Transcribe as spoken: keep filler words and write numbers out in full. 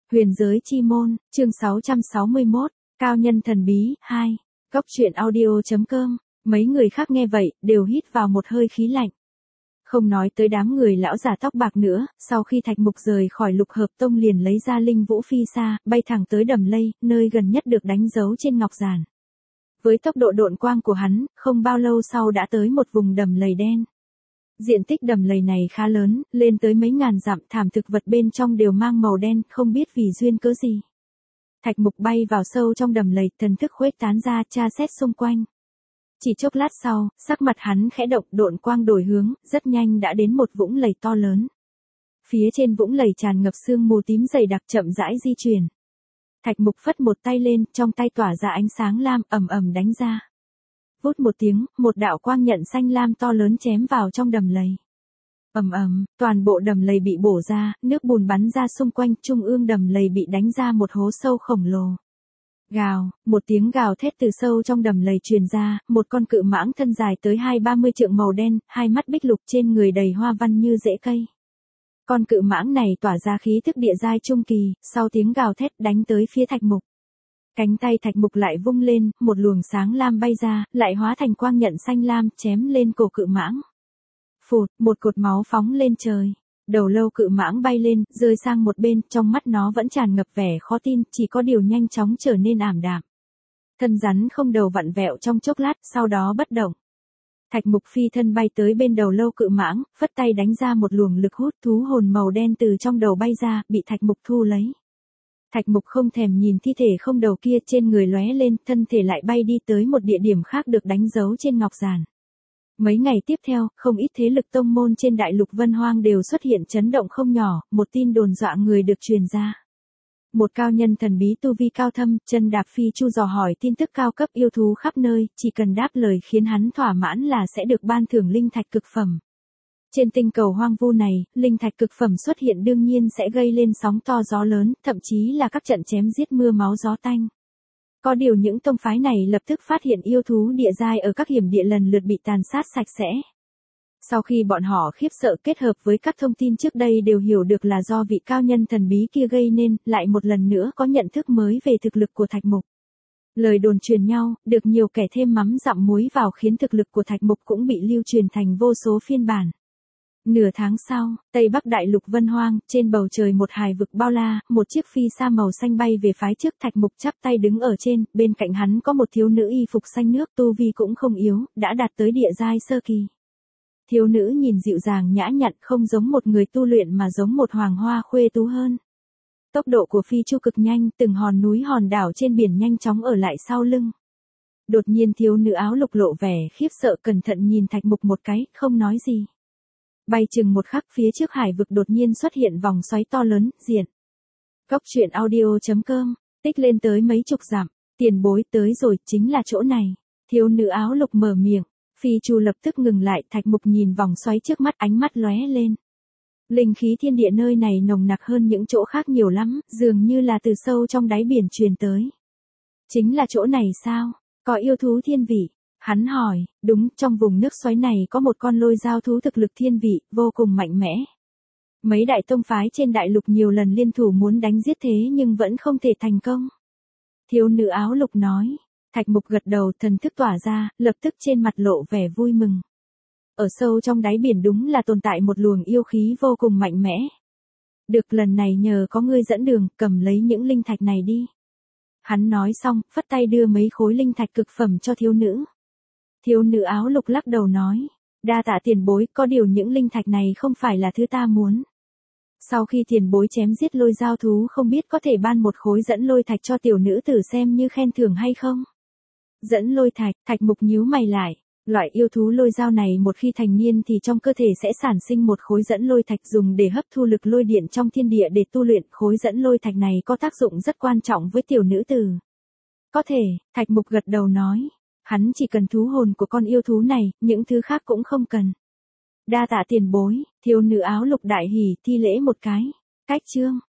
Huyền giới chi môn, chương sáu trăm sáu mươi mốt, cao nhân thần bí, hai. Góc truyện audio.com, mấy người khác nghe vậy, đều hít vào một hơi khí lạnh. Không nói tới đám người lão già tóc bạc nữa, sau khi Thạch Mục rời khỏi Lục Hợp Tông liền lấy ra Linh Vũ Phi Sa, bay thẳng tới Đầm Lây, nơi gần nhất được đánh dấu trên ngọc giản. Với tốc độ độn quang của hắn, không bao lâu sau đã tới một vùng đầm lầy đen. Diện tích đầm lầy này khá lớn, lên tới mấy ngàn dặm, thảm thực vật bên trong đều mang màu đen, không biết vì duyên cớ gì. Thạch Mục bay vào sâu trong đầm lầy, thần thức khuếch tán ra, tra xét xung quanh. Chỉ chốc lát sau, sắc mặt hắn khẽ động, độn quang đổi hướng, rất nhanh đã đến một vũng lầy to lớn. Phía trên vũng lầy tràn ngập sương mù tím dày đặc, chậm rãi di chuyển. Thạch Mục phất một tay lên, trong tay tỏa ra ánh sáng lam, ầm ầm đánh ra. Vút một tiếng, một đạo quang nhận xanh lam to lớn chém vào trong đầm lầy. Ầm ầm, toàn bộ đầm lầy bị bổ ra, nước bùn bắn ra xung quanh, trung ương đầm lầy bị đánh ra một hố sâu khổng lồ. Gào, một tiếng gào thét từ sâu trong đầm lầy truyền ra, một con cự mãng thân dài tới hai ba mươi trượng màu đen, hai mắt bích lục, trên người đầy hoa văn như rễ cây. Con cự mãng này tỏa ra khí thức địa giai trung kỳ, sau tiếng gào thét đánh tới phía Thạch Mục. Cánh tay Thạch Mục lại vung lên, một luồng sáng lam bay ra, lại hóa thành quang nhận xanh lam, chém lên cổ cự mãng. Phụt, một cột máu phóng lên trời. Đầu lâu cự mãng bay lên, rơi sang một bên, trong mắt nó vẫn tràn ngập vẻ khó tin, chỉ có điều nhanh chóng trở nên ảm đạm. Thân rắn không đầu vặn vẹo trong chốc lát, sau đó bất động. Thạch Mục phi thân bay tới bên đầu lâu cự mãng, phất tay đánh ra một luồng lực hút, thú hồn màu đen từ trong đầu bay ra, bị Thạch Mục thu lấy. Thạch Mục không thèm nhìn thi thể không đầu kia, trên người lóe lên, thân thể lại bay đi tới một địa điểm khác được đánh dấu trên ngọc giản. Mấy ngày tiếp theo, không ít thế lực tông môn trên đại lục Vân Hoang đều xuất hiện chấn động không nhỏ, một tin đồn dọa người được truyền ra. Một cao nhân thần bí tu vi cao thâm, chân đạp phi chu dò hỏi tin tức cao cấp yêu thú khắp nơi, chỉ cần đáp lời khiến hắn thỏa mãn là sẽ được ban thưởng linh thạch cực phẩm. Trên tinh cầu hoang vu này, linh thạch cực phẩm xuất hiện đương nhiên sẽ gây lên sóng to gió lớn, thậm chí là các trận chém giết mưa máu gió tanh. Có điều những tông phái này lập tức phát hiện yêu thú địa giai ở các hiểm địa lần lượt bị tàn sát sạch sẽ. Sau khi bọn họ khiếp sợ kết hợp với các thông tin trước đây đều hiểu được là do vị cao nhân thần bí kia gây nên, lại một lần nữa có nhận thức mới về thực lực của Thạch Mục. Lời đồn truyền nhau, được nhiều kẻ thêm mắm dặm muối vào khiến thực lực của Thạch Mục cũng bị lưu truyền thành vô số phiên bản. Nửa tháng sau, Tây Bắc Đại Lục Vân Hoang, trên bầu trời một hải vực bao la, một chiếc phi sa màu xanh bay về phái trước. Thạch Mục chắp tay đứng ở trên, bên cạnh hắn có một thiếu nữ y phục xanh nước, tu vi cũng không yếu, đã đạt tới địa giai sơ kỳ. Thiếu nữ nhìn dịu dàng nhã nhặn, không giống một người tu luyện mà giống một hoàng hoa khuê tú hơn. Tốc độ của phi chu cực nhanh, từng hòn núi hòn đảo trên biển nhanh chóng ở lại sau lưng. Đột nhiên thiếu nữ áo lục lộ vẻ khiếp sợ, cẩn thận nhìn Thạch Mục một cái, không nói gì. Bay chừng một khắc, phía trước hải vực đột nhiên xuất hiện vòng xoáy to lớn, diện. Góc truyện audio.com, tích lên tới mấy chục dặm, tiền bối tới rồi, chính là chỗ này. Thiếu nữ áo lục mở miệng, phi chu lập tức ngừng lại. Thạch Mục nhìn vòng xoáy trước mắt, ánh mắt lóe lên. Linh khí thiên địa nơi này nồng nặc hơn những chỗ khác nhiều lắm, dường như là từ sâu trong đáy biển truyền tới. Chính là chỗ này sao? Có yêu thú thiên vị? Hắn hỏi, đúng, trong vùng nước xoáy này có một con lôi giao thú thực lực thiên vị, vô cùng mạnh mẽ. Mấy đại tông phái trên đại lục nhiều lần liên thủ muốn đánh giết thế nhưng vẫn không thể thành công. Thiếu nữ áo lục nói. Thạch Mục gật đầu, thần thức tỏa ra, lập tức trên mặt lộ vẻ vui mừng. Ở sâu trong đáy biển đúng là tồn tại một luồng yêu khí vô cùng mạnh mẽ. Được, lần này nhờ có ngươi dẫn đường, cầm lấy những linh thạch này đi. Hắn nói xong, phất tay đưa mấy khối linh thạch cực phẩm cho thiếu nữ. Thiếu nữ áo lục lắc đầu nói, đa tạ tiền bối, có điều những linh thạch này không phải là thứ ta muốn. Sau khi tiền bối chém giết lôi giao thú không biết có thể ban một khối dẫn lôi thạch cho tiểu nữ tử xem như khen thưởng hay không? Dẫn lôi thạch, Thạch Mục nhíu mày lại, loại yêu thú lôi giao này một khi thành niên thì trong cơ thể sẽ sản sinh một khối dẫn lôi thạch dùng để hấp thu lực lôi điện trong thiên địa để tu luyện. Khối dẫn lôi thạch này có tác dụng rất quan trọng với tiểu nữ tử. Có thể, Thạch Mục gật đầu nói. Hắn chỉ cần thú hồn của con yêu thú này, những thứ khác cũng không cần. Đa tạ tiền bối, thiếu nữ áo lục đại hỉ thi lễ một cái. Cách chương.